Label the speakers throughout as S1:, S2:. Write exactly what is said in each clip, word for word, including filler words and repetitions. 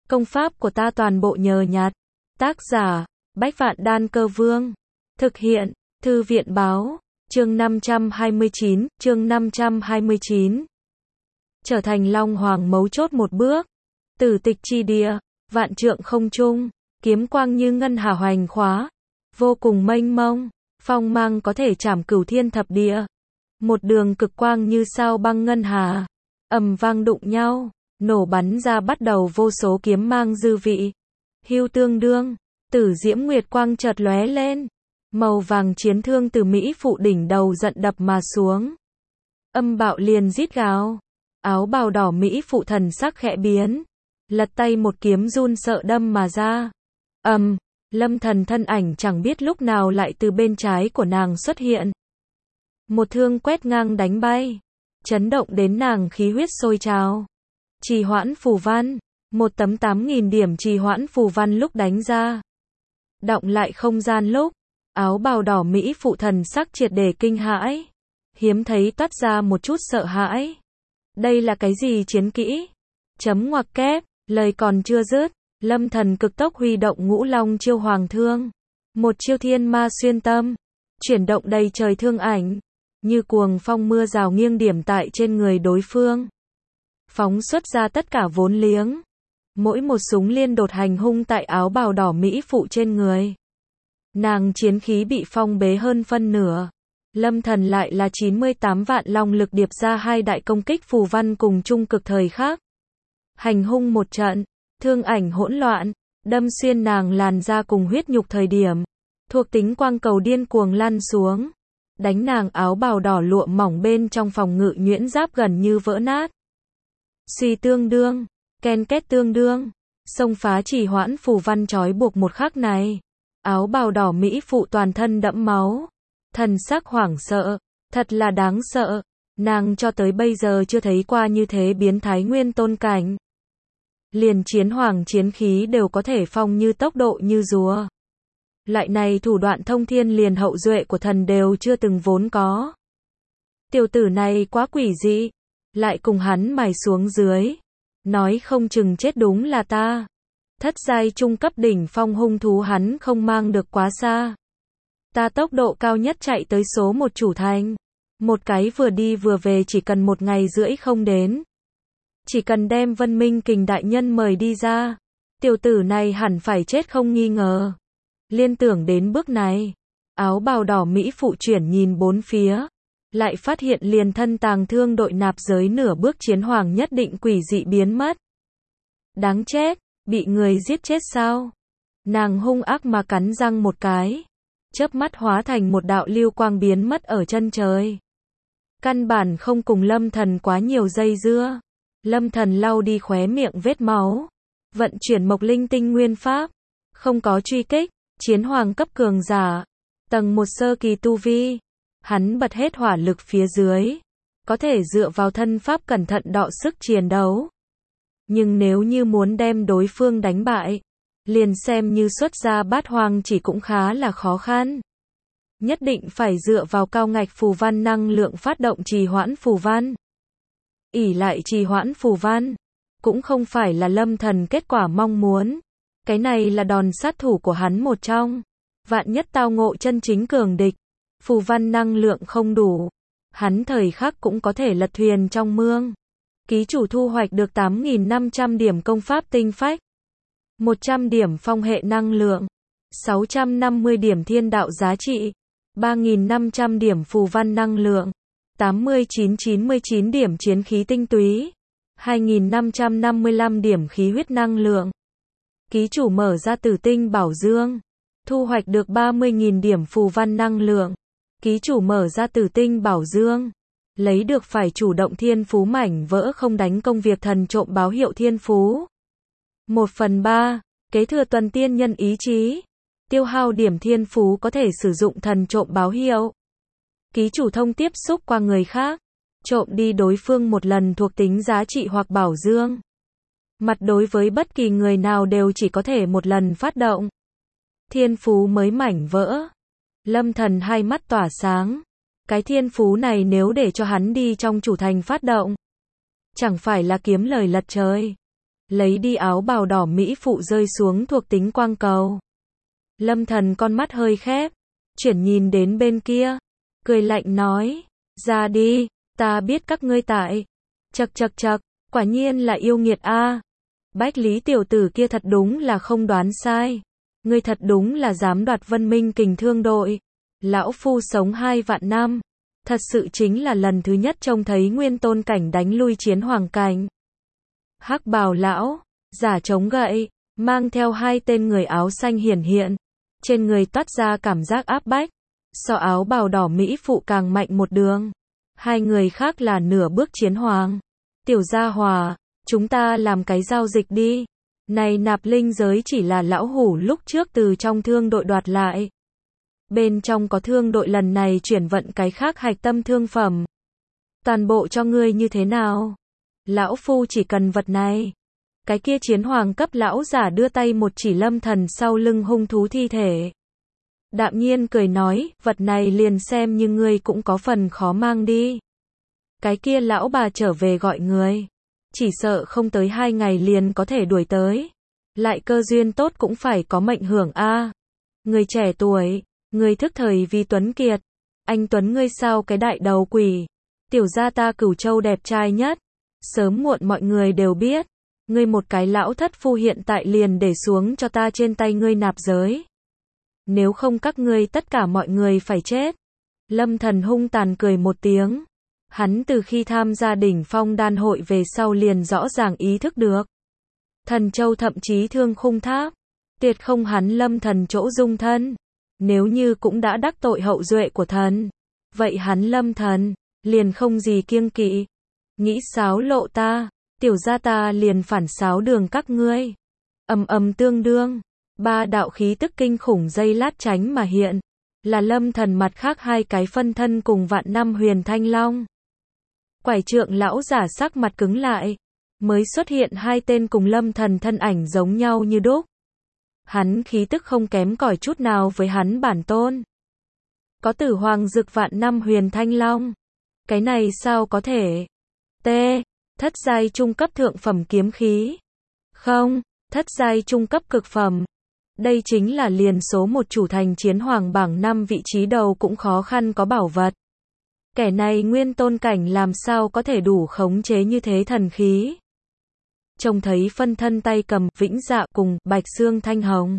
S1: Công pháp của ta toàn bộ nhờ nhặt. Tác giả, Bách Vạn Đan Cơ Vương. Thực hiện, Thư viện Báo. Chương năm trăm hai mươi chín, chương năm trăm hai mươi chín. Trở thành Long Hoàng mấu chốt một bước. Tử tịch chi địa, vạn trượng không trung, kiếm quang như ngân hà hoành khóa, vô cùng mênh mông, phong mang có thể trảm cửu thiên thập địa. Một đường cực quang như sao băng ngân hà, ầm vang đụng nhau, nổ bắn ra bắt đầu vô số kiếm mang dư vị. Hưu tương đương, tử diễm nguyệt quang chợt lóe lên, màu vàng chiến thương từ Mỹ phụ đỉnh đầu giận đập mà xuống. Âm bạo liền rít gào, áo bào đỏ Mỹ phụ thần sắc khẽ biến, lật tay một kiếm run sợ đâm mà ra. Ầm, Lâm Thần thân ảnh chẳng biết lúc nào lại từ bên trái của nàng xuất hiện. Một thương quét ngang đánh bay, chấn động đến nàng khí huyết sôi trào. Trì hoãn phù văn, một tấm tám nghìn điểm trì hoãn phù văn lúc đánh ra. Động lại không gian lúc, áo bào đỏ Mỹ phụ thần sắc triệt để kinh hãi. Hiếm thấy toát ra một chút sợ hãi. Đây là cái gì chiến kỹ? Chấm ngoặc kép, lời còn chưa dứt, Lâm Thần cực tốc huy động ngũ long chiêu hoàng thương. Một chiêu thiên ma xuyên tâm, chuyển động đầy trời thương ảnh, như cuồng phong mưa rào nghiêng điểm tại trên người đối phương. Phóng xuất ra tất cả vốn liếng. Mỗi một súng liên đột hành hung tại áo bào đỏ Mỹ phụ trên người. Nàng chiến khí bị phong bế hơn phân nửa. Lâm Thần lại là chín mươi tám vạn long lực điệp ra hai đại công kích phù văn cùng chung cực thời khắc. Hành hung một trận, thương ảnh hỗn loạn, đâm xuyên nàng làn da cùng huyết nhục thời điểm. Thuộc tính quang cầu điên cuồng lăn xuống. Đánh nàng áo bào đỏ lụa mỏng bên trong phòng ngự nhuyễn giáp gần như vỡ nát. Suy tương đương, ken két tương đương, xông phá trì hoãn phù văn trói buộc một khắc này. Áo bào đỏ Mỹ phụ toàn thân đẫm máu, thần sắc hoảng sợ, thật là đáng sợ, nàng cho tới bây giờ chưa thấy qua như thế biến thái nguyên tôn cảnh. Liền chiến hoàng chiến khí đều có thể phong như tốc độ như rùa. Loại này thủ đoạn thông thiên liền hậu duệ của thần đều chưa từng vốn có. Tiểu tử này quá quỷ dị, lại cùng hắn mài xuống dưới. Nói không chừng chết đúng là ta. Thất giai trung cấp đỉnh phong hung thú hắn không mang được quá xa. Ta tốc độ cao nhất chạy tới số một chủ thành. Một cái vừa đi vừa về chỉ cần một ngày rưỡi không đến. Chỉ cần đem Vân Minh Kình đại nhân mời đi ra. Tiểu tử này hẳn phải chết không nghi ngờ. Liên tưởng đến bước này. Áo bào đỏ Mỹ phụ chuyển nhìn bốn phía. Lại phát hiện liền thân tàng thương đội nạp giới nửa bước chiến hoàng nhất định quỷ dị biến mất. Đáng chết, bị người giết chết sao? Nàng hung ác mà cắn răng một cái. Chớp mắt hóa thành một đạo lưu quang biến mất ở chân trời. Căn bản không cùng Lâm Thần quá nhiều dây dưa. Lâm Thần lau đi khóe miệng vết máu. Vận chuyển Mộc Linh Tinh Nguyên Pháp. Không có truy kích, chiến hoàng cấp cường giả. Tầng một sơ kỳ tu vi. Hắn bật hết hỏa lực phía dưới. Có thể dựa vào thân pháp cẩn thận đọ sức chiến đấu. Nhưng nếu như muốn đem đối phương đánh bại, liền xem như xuất ra bát hoang chỉ cũng khá là khó khăn. Nhất định phải dựa vào cao ngạch phù văn năng lượng phát động trì hoãn phù văn. Ỷ lại trì hoãn phù văn, cũng không phải là Lâm Thần kết quả mong muốn. Cái này là đòn sát thủ của hắn một trong. Vạn nhất tao ngộ chân chính cường địch, phù văn năng lượng không đủ, hắn thời khắc cũng có thể lật thuyền trong mương. Ký chủ thu hoạch được tám nghìn năm trăm điểm công pháp tinh phách, một trăm điểm phong hệ năng lượng, sáu trăm năm mươi điểm thiên đạo giá trị, ba nghìn năm trăm điểm phù văn năng lượng, tám nghìn chín trăm chín mươi chín điểm chiến khí tinh túy, hai nghìn năm trăm năm mươi lăm điểm khí huyết năng lượng. Ký chủ mở ra tử tinh bảo dương, thu hoạch được ba mươi nghìn điểm phù văn năng lượng. Ký chủ mở ra tử tinh bảo dương, lấy được phải chủ động thiên phú mảnh vỡ không đánh công việc thần trộm báo hiệu thiên phú. một phần ba, kế thừa tuần tiên nhân ý chí. Tiêu hao điểm thiên phú có thể sử dụng thần trộm báo hiệu. Ký chủ thông tiếp xúc qua người khác, trộm đi đối phương một lần thuộc tính giá trị hoặc bảo dương. Mặt đối với bất kỳ người nào đều chỉ có thể một lần phát động. Thiên phú mới mảnh vỡ. Lâm Thần hai mắt tỏa sáng. Cái thiên phú này nếu để cho hắn đi trong chủ thành phát động, chẳng phải là kiếm lời lật trời. lấy đi áo bào đỏ mỹ phụ rơi xuống thuộc tính quang cầu. Lâm Thần con mắt hơi khép, chuyển nhìn đến bên kia, cười lạnh nói, ra đi, ta biết các ngươi tại. Chậc chậc chậc, quả nhiên là yêu nghiệt a. Bách Lý tiểu tử kia thật đúng là không đoán sai. Ngươi thật đúng là dám đoạt Vân Minh Kình Thương đội. Lão phu sống hai vạn năm, thật sự chính là lần thứ nhất trông thấy nguyên tôn cảnh đánh lui chiến hoàng cảnh. Hắc bào lão, giả chống gậy, mang theo hai tên người áo xanh hiển hiện, trên người toát ra cảm giác áp bách, so áo bào đỏ mỹ phụ càng mạnh một đường. Hai người khác là nửa bước chiến hoàng. Tiểu gia hòa, chúng ta làm cái giao dịch đi. Này nạp linh giới chỉ là lão hủ lúc trước từ trong thương đội đoạt lại. Bên trong có thương đội lần này chuyển vận cái khác hạch tâm thương phẩm. Toàn bộ cho ngươi như thế nào? Lão phu chỉ cần vật này. Cái kia chiến hoàng cấp lão giả đưa tay một chỉ Lâm Thần sau lưng hung thú thi thể. Đạm nhiên cười nói, vật này liền xem như ngươi cũng có phần khó mang đi. Cái kia lão bà trở về gọi người. Chỉ sợ không tới hai ngày liền có thể đuổi tới. Lại cơ duyên tốt cũng phải có mệnh hưởng a. Người trẻ tuổi, người thức thời vì Tuấn Kiệt. Anh Tuấn ngươi sao cái đại đầu quỷ. Tiểu gia ta Cửu Châu đẹp trai nhất. Sớm muộn mọi người đều biết. Ngươi một cái lão thất phu hiện tại liền để xuống cho ta trên tay ngươi nạp giới. Nếu không các ngươi tất cả mọi người phải chết. Lâm Thần hung tàn cười một tiếng. Hắn từ khi tham gia đỉnh phong đan hội về sau liền rõ ràng ý thức được. Thần Châu thậm chí thương khung tháp. Tuyệt không hắn Lâm Thần chỗ dung thân. Nếu như cũng đã đắc tội hậu duệ của thần. Vậy hắn Lâm Thần, liền không gì kiêng kỵ. Nghĩ xáo lộ ta, tiểu gia ta liền phản xáo đường các ngươi. Ầm ầm tương đương. Ba đạo khí tức kinh khủng dây lát tránh mà hiện. Là Lâm Thần mặt khác hai cái phân thân cùng vạn năm huyền thanh long. Quải trượng lão giả sắc mặt cứng lại. Mới xuất hiện hai tên cùng Lâm Thần thân ảnh giống nhau như đúc. Hắn khí tức không kém cỏi chút nào với hắn bản tôn. Có tử hoàng dực vạn năm huyền thanh long. Cái này sao có thể? T. Thất giai trung cấp thượng phẩm kiếm khí. Không, thất giai trung cấp cực phẩm. Đây chính là liền số một chủ thành chiến hoàng bảng năm vị trí đầu cũng khó khăn có bảo vật. Kẻ này nguyên tôn cảnh làm sao có thể đủ khống chế như thế thần khí. Trông thấy phân thân tay cầm Vĩnh Dạ cùng Bạch Xương Thanh Hồng.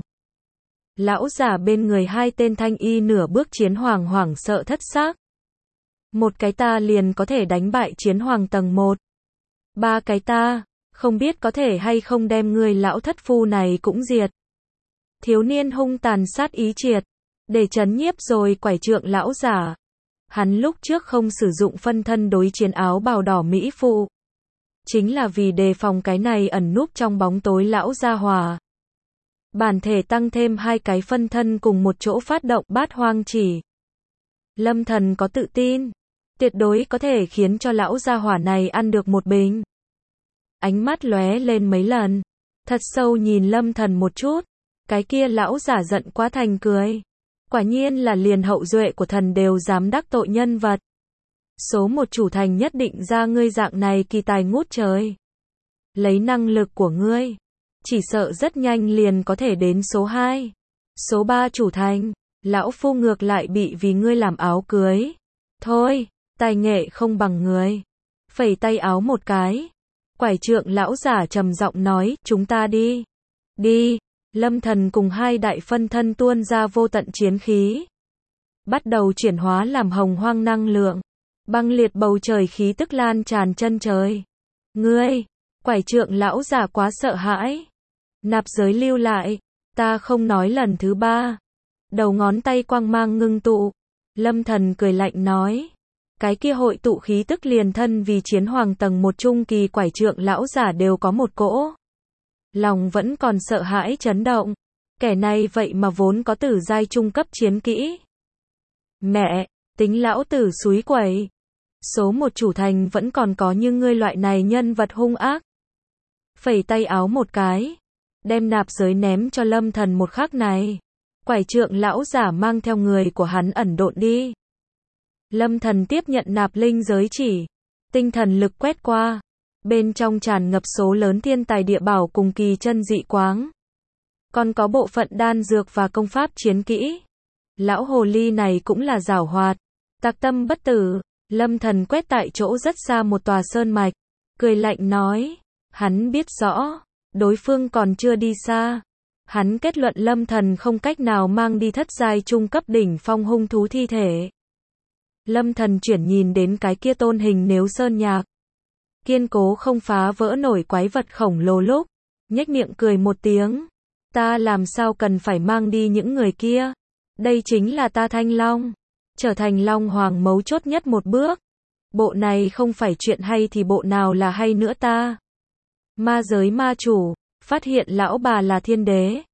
S1: Lão giả bên người hai tên thanh y nửa bước chiến hoàng hoảng sợ thất xác. Một cái ta liền có thể đánh bại chiến hoàng tầng một. Ba cái ta, không biết có thể hay không đem người lão thất phu này cũng diệt. Thiếu niên hung tàn sát ý triệt, để trấn nhiếp rồi quải trượng lão giả. Hắn lúc trước không sử dụng phân thân đối chiến áo bào đỏ mỹ phụ. Chính là vì đề phòng cái này ẩn núp trong bóng tối lão gia hòa. Bản thể tăng thêm hai cái phân thân cùng một chỗ phát động bát hoang chỉ. Lâm Thần có tự tin, tuyệt đối có thể khiến cho lão gia hỏa này ăn được một bình. Ánh mắt lóe lên mấy lần, thật sâu nhìn Lâm Thần một chút, cái kia lão giả giận quá thành cười. Quả nhiên là liền hậu duệ của thần đều dám đắc tội nhân vật. Số một chủ thành nhất định ra ngươi dạng này kỳ tài ngút trời. Lấy năng lực của ngươi, chỉ sợ rất nhanh liền có thể đến số hai. Số ba chủ thành, lão phu ngược lại bị vì ngươi làm áo cưới. Thôi, tài nghệ không bằng người. Phẩy tay áo một cái. Quải trượng lão giả trầm giọng nói, chúng ta đi. Đi. Lâm Thần cùng hai đại phân thân tuôn ra vô tận chiến khí. Bắt đầu chuyển hóa làm hồng hoang năng lượng. Băng liệt bầu trời khí tức lan tràn chân trời. Ngươi, quải trượng lão giả quá sợ hãi. Nạp giới lưu lại, ta không nói lần thứ ba. Đầu ngón tay quang mang ngưng tụ. Lâm Thần cười lạnh nói. Cái kia hội tụ khí tức liền thân vì chiến hoàng tầng một trung kỳ quải trượng lão giả đều có một cỗ. Lòng vẫn còn sợ hãi chấn động. Kẻ này vậy mà vốn có tử giai trung cấp chiến kỹ. Mẹ, tính lão tử xúi quẩy. Số một chủ thành vẫn còn có như ngươi loại này nhân vật hung ác. Phẩy tay áo một cái. Đem nạp giới ném cho Lâm Thần một khắc này. Quải trượng lão giả mang theo người của hắn ẩn độn đi. Lâm Thần tiếp nhận nạp linh giới chỉ. Tinh thần lực quét qua. Bên trong tràn ngập số lớn thiên tài địa bảo cùng kỳ chân dị quáng. Còn có bộ phận đan dược và công pháp chiến kỹ. Lão hồ ly này cũng là giảo hoạt. Tạc tâm bất tử. Lâm Thần quét tại chỗ rất xa một tòa sơn mạch. Cười lạnh nói. Hắn biết rõ. Đối phương còn chưa đi xa. Hắn kết luận Lâm Thần không cách nào mang đi thất giai trung cấp đỉnh phong hung thú thi thể. Lâm Thần chuyển nhìn đến cái kia tôn hình nếu sơn nhạc. Kiên cố không phá vỡ nổi quái vật khổng lồ lúc. Nhếch miệng cười một tiếng. Ta làm sao cần phải mang đi những người kia. Đây chính là ta Thanh Long. Trở thành Long Hoàng mấu chốt nhất một bước. Bộ này không phải chuyện hay thì bộ nào là hay nữa ta. Ma giới ma chủ. Phát hiện lão bà là thiên đế.